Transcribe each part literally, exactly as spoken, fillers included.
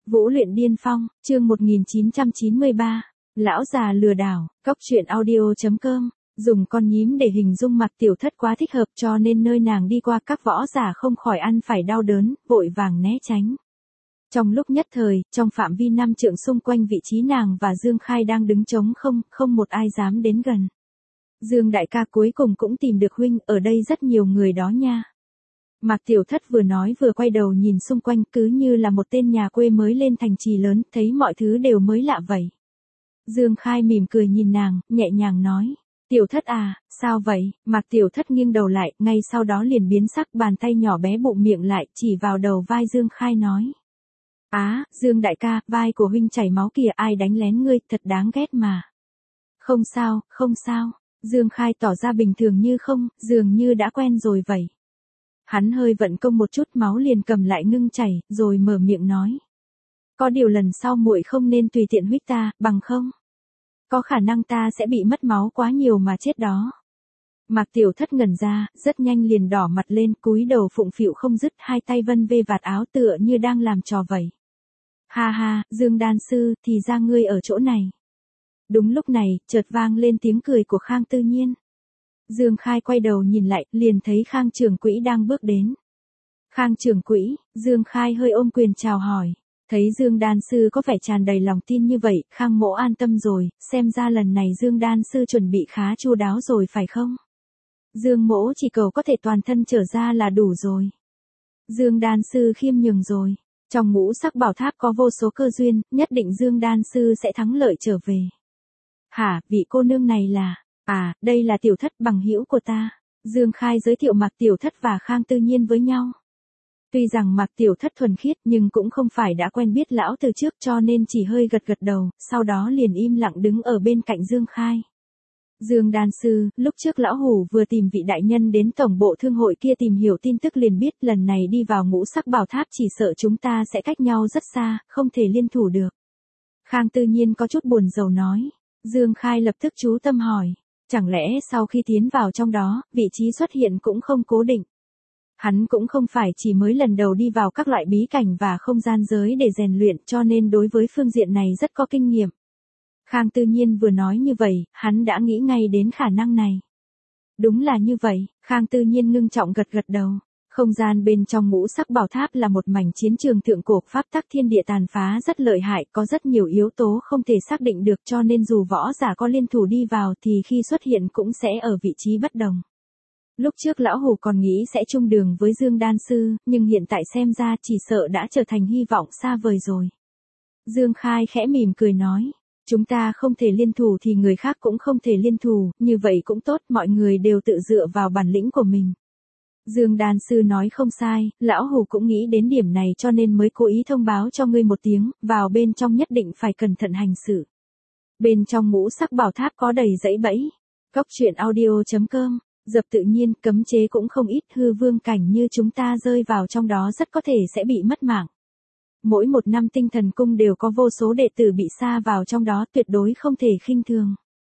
Vũ luyện điên phong, chương một nghìn chín trăm chín mươi ba. Lão già lừa đảo, cóc truyện audio chấm com. Dùng con nhím để hình dung Mạc Tiểu Thất quá thích hợp cho nên nơi nàng đi qua các võ giả không khỏi ăn phải đau đớn, vội vàng né tránh. Trong lúc nhất thời, trong phạm vi năm trượng xung quanh vị trí nàng và Dương Khai đang đứng trống không, không một ai dám đến gần. Dương đại ca cuối cùng cũng tìm được huynh, ở đây rất nhiều người đó nha. Mạc Tiểu Thất vừa nói vừa quay đầu nhìn xung quanh cứ như là một tên nhà quê mới lên thành trì lớn, thấy mọi thứ đều mới lạ vậy. Dương Khai mỉm cười nhìn nàng, nhẹ nhàng nói. Tiểu Thất à, sao vậy? Mạc Tiểu Thất nghiêng đầu lại, ngay sau đó liền biến sắc, bàn tay nhỏ bé bụng miệng lại, chỉ vào đầu vai Dương Khai nói. Á, Dương đại ca, vai của huynh chảy máu kìa, ai đánh lén ngươi, thật đáng ghét mà. Không sao, không sao. Dương Khai tỏ ra bình thường như không, dường như đã quen rồi vậy. Hắn hơi vận công một chút, máu liền cầm lại ngưng chảy, rồi mở miệng nói. Có điều lần sau muội không nên tùy tiện huých ta, bằng không? Có khả năng ta sẽ bị mất máu quá nhiều mà chết đó. Mạc Tiểu Thất ngẩn ra, rất nhanh liền đỏ mặt lên, cúi đầu phụng phịu không dứt, hai tay vân vê vạt áo tựa như đang làm trò vậy. Ha ha, Dương đan sư, thì ra ngươi ở chỗ này. Đúng lúc này, chợt vang lên tiếng cười của Khang Tư Nhiên. Dương Khai quay đầu nhìn lại, liền thấy Khang trưởng quỹ đang bước đến. Khang trưởng quỹ, Dương Khai hơi ôm quyền chào hỏi. Thấy Dương đan sư có vẻ tràn đầy lòng tin như vậy, Khang mỗ an tâm rồi, xem ra lần này Dương đan sư chuẩn bị khá chu đáo rồi phải không? Dương mỗ chỉ cầu có thể toàn thân trở ra là đủ rồi. Dương đan sư khiêm nhường rồi. Trong ngũ sắc bảo tháp có vô số cơ duyên, nhất định Dương đan sư sẽ thắng lợi trở về. Hả, vị cô nương này là... À, đây là Tiểu Thất, bằng hữu của ta. Dương Khai giới thiệu Mạc Tiểu Thất và Khang Tư Nhiên với nhau. Tuy rằng Mạc Tiểu Thất thuần khiết nhưng cũng không phải đã quen biết lão từ trước cho nên chỉ hơi gật gật đầu, sau đó liền im lặng đứng ở bên cạnh Dương Khai. Dương đan sư, lúc trước lão hủ vừa tìm vị đại nhân đến tổng bộ thương hội kia tìm hiểu tin tức liền biết lần này đi vào ngũ sắc bảo tháp chỉ sợ chúng ta sẽ cách nhau rất xa, không thể liên thủ được. Khang Tư Nhiên có chút buồn rầu nói. Dương Khai lập tức chú tâm hỏi. Chẳng lẽ sau khi tiến vào trong đó, vị trí xuất hiện cũng không cố định. Hắn cũng không phải chỉ mới lần đầu đi vào các loại bí cảnh và không gian giới để rèn luyện cho nên đối với phương diện này rất có kinh nghiệm. Khang Tư Nhiên vừa nói như vậy, hắn đã nghĩ ngay đến khả năng này. Đúng là như vậy, Khang Tư Nhiên ngưng trọng gật gật đầu. Không gian bên trong ngũ sắc bảo tháp là một mảnh chiến trường thượng cổ, pháp tắc thiên địa tàn phá rất lợi hại, có rất nhiều yếu tố không thể xác định được cho nên dù võ giả có liên thủ đi vào thì khi xuất hiện cũng sẽ ở vị trí bất đồng. Lúc trước lão hủ còn nghĩ sẽ chung đường với Dương đan sư, nhưng hiện tại xem ra chỉ sợ đã trở thành hy vọng xa vời rồi. Dương Khai khẽ mỉm cười nói, chúng ta không thể liên thủ thì người khác cũng không thể liên thủ, như vậy cũng tốt, mọi người đều tự dựa vào bản lĩnh của mình. Dương đan sư nói không sai, lão hủ cũng nghĩ đến điểm này cho nên mới cố ý thông báo cho ngươi một tiếng, vào bên trong nhất định phải cẩn thận hành sự. Bên trong ngũ sắc bảo tháp có đầy dãy bẫy. Cóc truyện audio chấm com, dập tự nhiên, cấm chế cũng không ít, hư vương cảnh như chúng ta rơi vào trong đó rất có thể sẽ bị mất mạng. Mỗi một năm tinh thần cung đều có vô số đệ tử bị sa vào trong đó, tuyệt đối không thể khinh thường.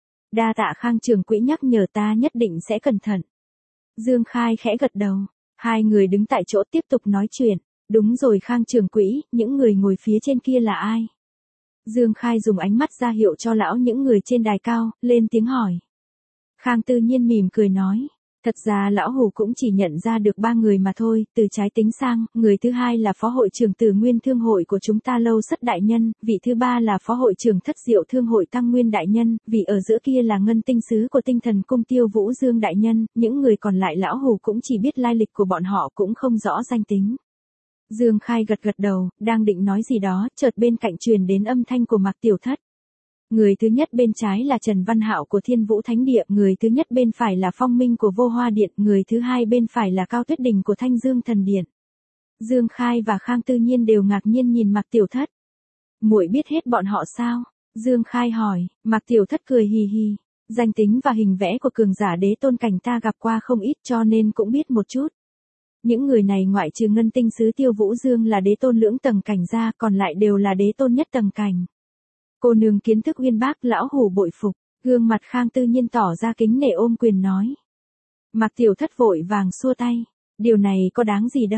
Đa tạ Khang trưởng quỹ nhắc nhở, ta nhất định sẽ cẩn thận. Dương Khai khẽ gật đầu, hai người đứng tại chỗ tiếp tục nói chuyện. Đúng rồi Khang trưởng quỹ, những người ngồi phía trên kia là ai? Dương Khai dùng ánh mắt ra hiệu cho lão những người trên đài cao, lên tiếng hỏi. Khang Tư Nhiên mỉm cười nói, thật ra lão hủ cũng chỉ nhận ra được ba người mà thôi, từ trái tính sang, người thứ hai là phó hội trưởng Tử Nguyên Thương hội của chúng ta Lâu Sất đại nhân, vị thứ ba là phó hội trưởng Thất Diệu Thương hội Tăng Nguyên đại nhân, vị ở giữa kia là Ngân Tinh sứ của Tinh Thần cung Tiêu Vũ Dương đại nhân, những người còn lại lão hủ cũng chỉ biết lai lịch của bọn họ cũng không rõ danh tính. Dương Khai gật gật đầu, đang định nói gì đó, chợt bên cạnh truyền đến âm thanh của Mạc Tiểu Thất. Người thứ nhất bên trái là Trần Văn Hạo của Thiên Vũ Thánh Địa, người thứ nhất bên phải là Phong Minh của Vô Hoa Điện, người thứ hai bên phải là Cao Tuyết Đình của Thanh Dương Thần Điện. Dương Khai và Khang Tư Nhiên đều ngạc nhiên nhìn Mạc Tiểu Thất. Muội biết hết bọn họ sao? Dương Khai hỏi. Mạc Tiểu Thất cười hì hì. Danh tính và hình vẽ của cường giả đế tôn cảnh ta gặp qua không ít cho nên cũng biết một chút. Những người này ngoại trừ Ngân Tinh sứ Tiêu Vũ Dương là đế tôn lưỡng tầng cảnh ra, còn lại đều là đế tôn nhất tầng cảnh. Cô nương kiến thức uyên bác, lão hủ bội phục. Gương mặt Khang Tư Nhiên tỏ ra kính nể ôm quyền nói. Mạc Tiểu Thất vội vàng xua tay. Điều này có đáng gì đâu.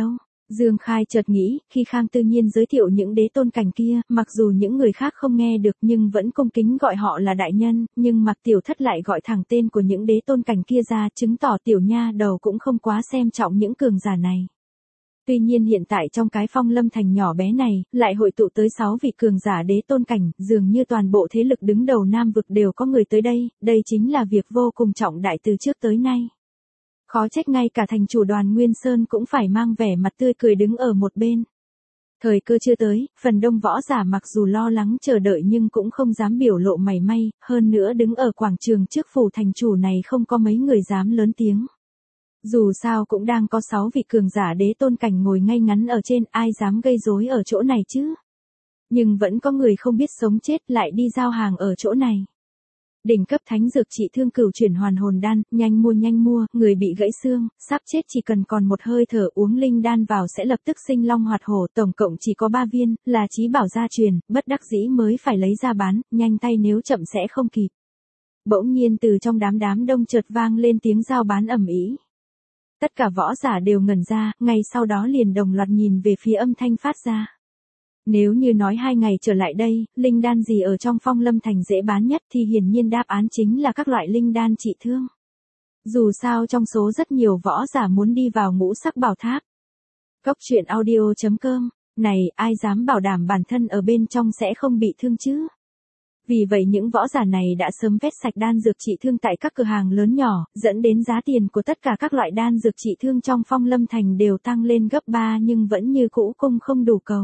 Dương Khai chợt nghĩ, khi Khang Tư Nhiên giới thiệu những đế tôn cảnh kia, mặc dù những người khác không nghe được nhưng vẫn cung kính gọi họ là đại nhân, nhưng Mạc Tiểu Thất lại gọi thẳng tên của những đế tôn cảnh kia ra, chứng tỏ tiểu nha đầu cũng không quá xem trọng những cường giả này. Tuy nhiên hiện tại trong cái Phong Lâm Thành nhỏ bé này, lại hội tụ tới sáu vị cường giả đế tôn cảnh, dường như toàn bộ thế lực đứng đầu Nam vực đều có người tới đây, đây chính là việc vô cùng trọng đại từ trước tới nay. Khó trách ngay cả thành chủ Đoàn Nguyên Sơn cũng phải mang vẻ mặt tươi cười đứng ở một bên. Thời cơ chưa tới, phần đông võ giả mặc dù lo lắng chờ đợi nhưng cũng không dám biểu lộ mảy may, hơn nữa đứng ở quảng trường trước phủ thành chủ này không có mấy người dám lớn tiếng. Dù sao cũng đang có sáu vị cường giả đế tôn cảnh ngồi ngay ngắn ở trên, ai dám gây rối ở chỗ này chứ. Nhưng vẫn có người không biết sống chết lại đi giao hàng ở chỗ này. Đỉnh cấp thánh dược trị thương cửu chuyển hoàn hồn đan, nhanh mua nhanh mua, người bị gãy xương, sắp chết chỉ cần còn một hơi thở uống linh đan vào sẽ lập tức sinh long hoạt hổ, tổng cộng chỉ có ba viên, là chí bảo gia truyền, bất đắc dĩ mới phải lấy ra bán, nhanh tay nếu chậm sẽ không kịp. Bỗng nhiên từ trong đám đám đông chợt vang lên tiếng giao bán ầm ĩ. Tất cả võ giả đều ngẩn ra, ngay sau đó liền đồng loạt nhìn về phía âm thanh phát ra. Nếu như nói hai ngày trở lại đây, linh đan gì ở trong Phong Lâm Thành dễ bán nhất thì hiển nhiên đáp án chính là các loại linh đan trị thương. Dù sao trong số rất nhiều võ giả muốn đi vào ngũ sắc bảo tháp. Cốc truyện audio chấm com, này ai dám bảo đảm bản thân ở bên trong sẽ không bị thương chứ? Vì vậy những võ giả này đã sớm vét sạch đan dược trị thương tại các cửa hàng lớn nhỏ, dẫn đến giá tiền của tất cả các loại đan dược trị thương trong Phong Lâm Thành đều tăng lên gấp ba nhưng vẫn như cũ cung không đủ cầu.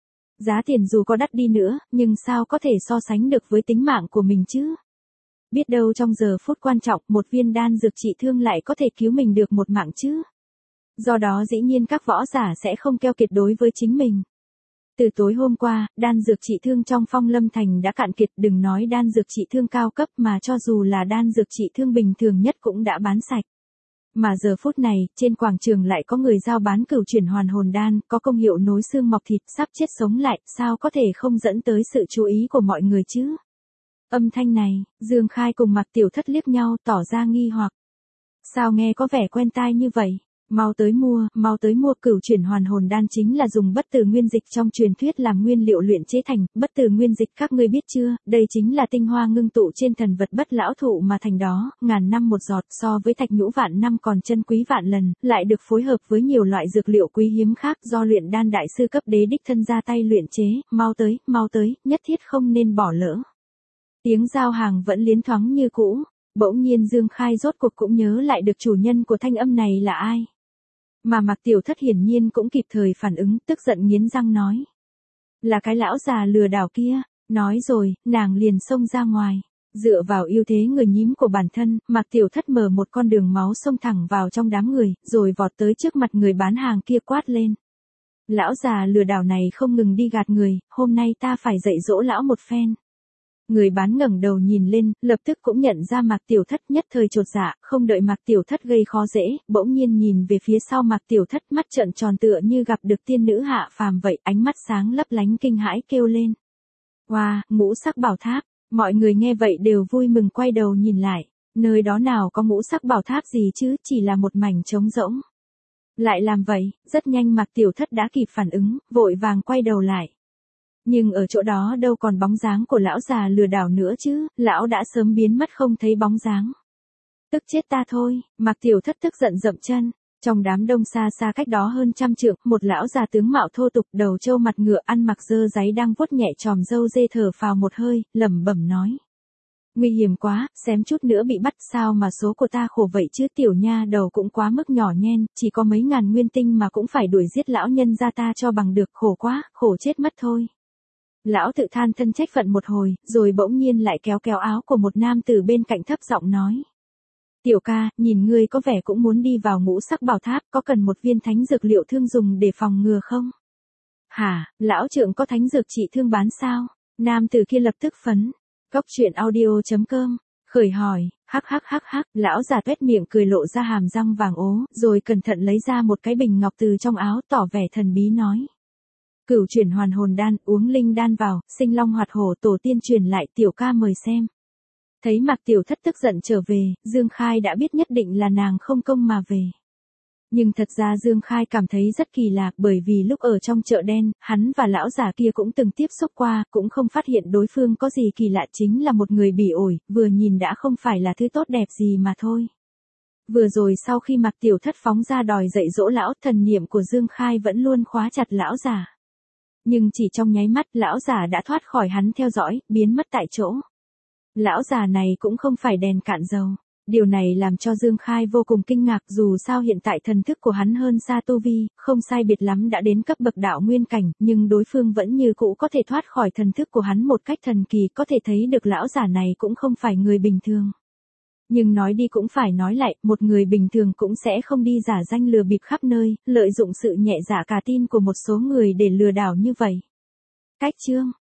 Giá tiền dù có đắt đi nữa, nhưng sao có thể so sánh được với tính mạng của mình chứ? Biết đâu trong giờ phút quan trọng, một viên đan dược trị thương lại có thể cứu mình được một mạng chứ? Do đó dĩ nhiên các võ giả sẽ không keo kiệt đối với chính mình. Từ tối hôm qua, đan dược trị thương trong Phong Lâm Thành đã cạn kiệt, đừng nói đan dược trị thương cao cấp mà cho dù là đan dược trị thương bình thường nhất cũng đã bán sạch. Mà giờ phút này, trên quảng trường lại có người giao bán cửu chuyển hoàn hồn đan, có công hiệu nối xương mọc thịt, sắp chết sống lại, sao có thể không dẫn tới sự chú ý của mọi người chứ? Âm thanh này, Dương Khai cùng Mạc Tiểu Thất liếc nhau tỏ ra nghi hoặc. Sao nghe có vẻ quen tai như vậy? Mau tới mua, mau tới mua, cửu chuyển hoàn hồn đan chính là dùng bất tử nguyên dịch trong truyền thuyết làm nguyên liệu luyện chế thành, bất tử nguyên dịch các ngươi biết chưa, đây chính là tinh hoa ngưng tụ trên thần vật bất lão thụ mà thành đó, ngàn năm một giọt, so với thạch nhũ vạn năm còn chân quý vạn lần, lại được phối hợp với nhiều loại dược liệu quý hiếm khác do luyện đan đại sư cấp đế đích thân ra tay luyện chế, mau tới, mau tới, nhất thiết không nên bỏ lỡ. Tiếng giao hàng vẫn liến thoáng như cũ, bỗng nhiên Dương Khai rốt cuộc cũng nhớ lại được chủ nhân của thanh âm này là ai. Mà Mạc Tiểu Thất hiển nhiên cũng kịp thời phản ứng, tức giận nghiến răng nói. Là cái lão già lừa đảo kia, nói rồi, nàng liền xông ra ngoài. Dựa vào ưu thế người nhím của bản thân, Mạc Tiểu Thất mở một con đường máu xông thẳng vào trong đám người, rồi vọt tới trước mặt người bán hàng kia quát lên. Lão già lừa đảo này không ngừng đi gạt người, hôm nay ta phải dạy dỗ lão một phen. Người bán ngẩng đầu nhìn lên, lập tức cũng nhận ra Mạc Tiểu Thất, nhất thời chột dạ, không đợi Mạc Tiểu Thất gây khó dễ, bỗng nhiên nhìn về phía sau Mạc Tiểu Thất, mắt trợn tròn tựa như gặp được tiên nữ hạ phàm vậy, ánh mắt sáng lấp lánh kinh hãi kêu lên. Wow, ngũ sắc bảo tháp, mọi người nghe vậy đều vui mừng quay đầu nhìn lại, nơi đó nào có ngũ sắc bảo tháp gì chứ, chỉ là một mảnh trống rỗng. Lại làm vậy, rất nhanh Mạc Tiểu Thất đã kịp phản ứng, vội vàng quay đầu lại. Nhưng ở chỗ đó đâu còn bóng dáng của lão già lừa đảo nữa chứ, lão đã sớm biến mất không thấy bóng dáng. Tức chết ta thôi, Mạc Tiểu Thất tức giận dậm chân. Trong đám đông xa xa cách đó hơn trăm trượng, một lão già tướng mạo thô tục, đầu trâu mặt ngựa, ăn mặc dơ dáy đang vuốt nhẹ chòm râu dê, thở phào một hơi, lẩm bẩm nói. Nguy hiểm quá, xém chút nữa bị bắt, sao mà số của ta khổ vậy chứ, tiểu nha đầu cũng quá mức nhỏ nhen, chỉ có mấy ngàn nguyên tinh mà cũng phải đuổi giết lão nhân gia ta cho bằng được, khổ quá, khổ chết mất thôi. Lão tự than thân trách phận một hồi, rồi bỗng nhiên lại kéo kéo áo của một nam tử bên cạnh thấp giọng nói. Tiểu ca, nhìn ngươi có vẻ cũng muốn đi vào ngũ sắc bảo tháp, có cần một viên thánh dược liệu thương dùng để phòng ngừa không? Hả, lão trượng có thánh dược trị thương bán sao? Nam tử kia lập tức phấn. Cốc truyện audio chấm com, khởi hỏi, hắc hắc hắc hắc, lão già tuét miệng cười lộ ra hàm răng vàng ố, rồi cẩn thận lấy ra một cái bình ngọc từ trong áo, tỏ vẻ thần bí nói. Cửu chuyển hoàn hồn đan, uống linh đan vào, sinh long hoạt hổ, tổ tiên truyền lại, tiểu ca mời xem. Thấy Mạc Tiểu Thất tức giận trở về, Dương Khai đã biết nhất định là nàng không công mà về. Nhưng thật ra Dương Khai cảm thấy rất kỳ lạ, bởi vì lúc ở trong chợ đen, hắn và lão già kia cũng từng tiếp xúc qua, cũng không phát hiện đối phương có gì kỳ lạ, chính là một người bỉ ổi, vừa nhìn đã không phải là thứ tốt đẹp gì mà thôi. Vừa rồi sau khi Mạc Tiểu Thất phóng ra đòi dạy dỗ lão, thần niệm của Dương Khai vẫn luôn khóa chặt lão già. Nhưng chỉ trong nháy mắt, lão già đã thoát khỏi hắn theo dõi, biến mất tại chỗ. Lão già này cũng không phải đèn cạn dầu. Điều này làm cho Dương Khai vô cùng kinh ngạc, dù sao hiện tại thần thức của hắn hơn xa tu vi, không sai biệt lắm đã đến cấp bậc đạo nguyên cảnh, nhưng đối phương vẫn như cũ có thể thoát khỏi thần thức của hắn một cách thần kỳ, có thể thấy được lão già này cũng không phải người bình thường. Nhưng nói đi cũng phải nói lại, một người bình thường cũng sẽ không đi giả danh lừa bịp khắp nơi, lợi dụng sự nhẹ dạ cả tin của một số người để lừa đảo như vậy. Cách chương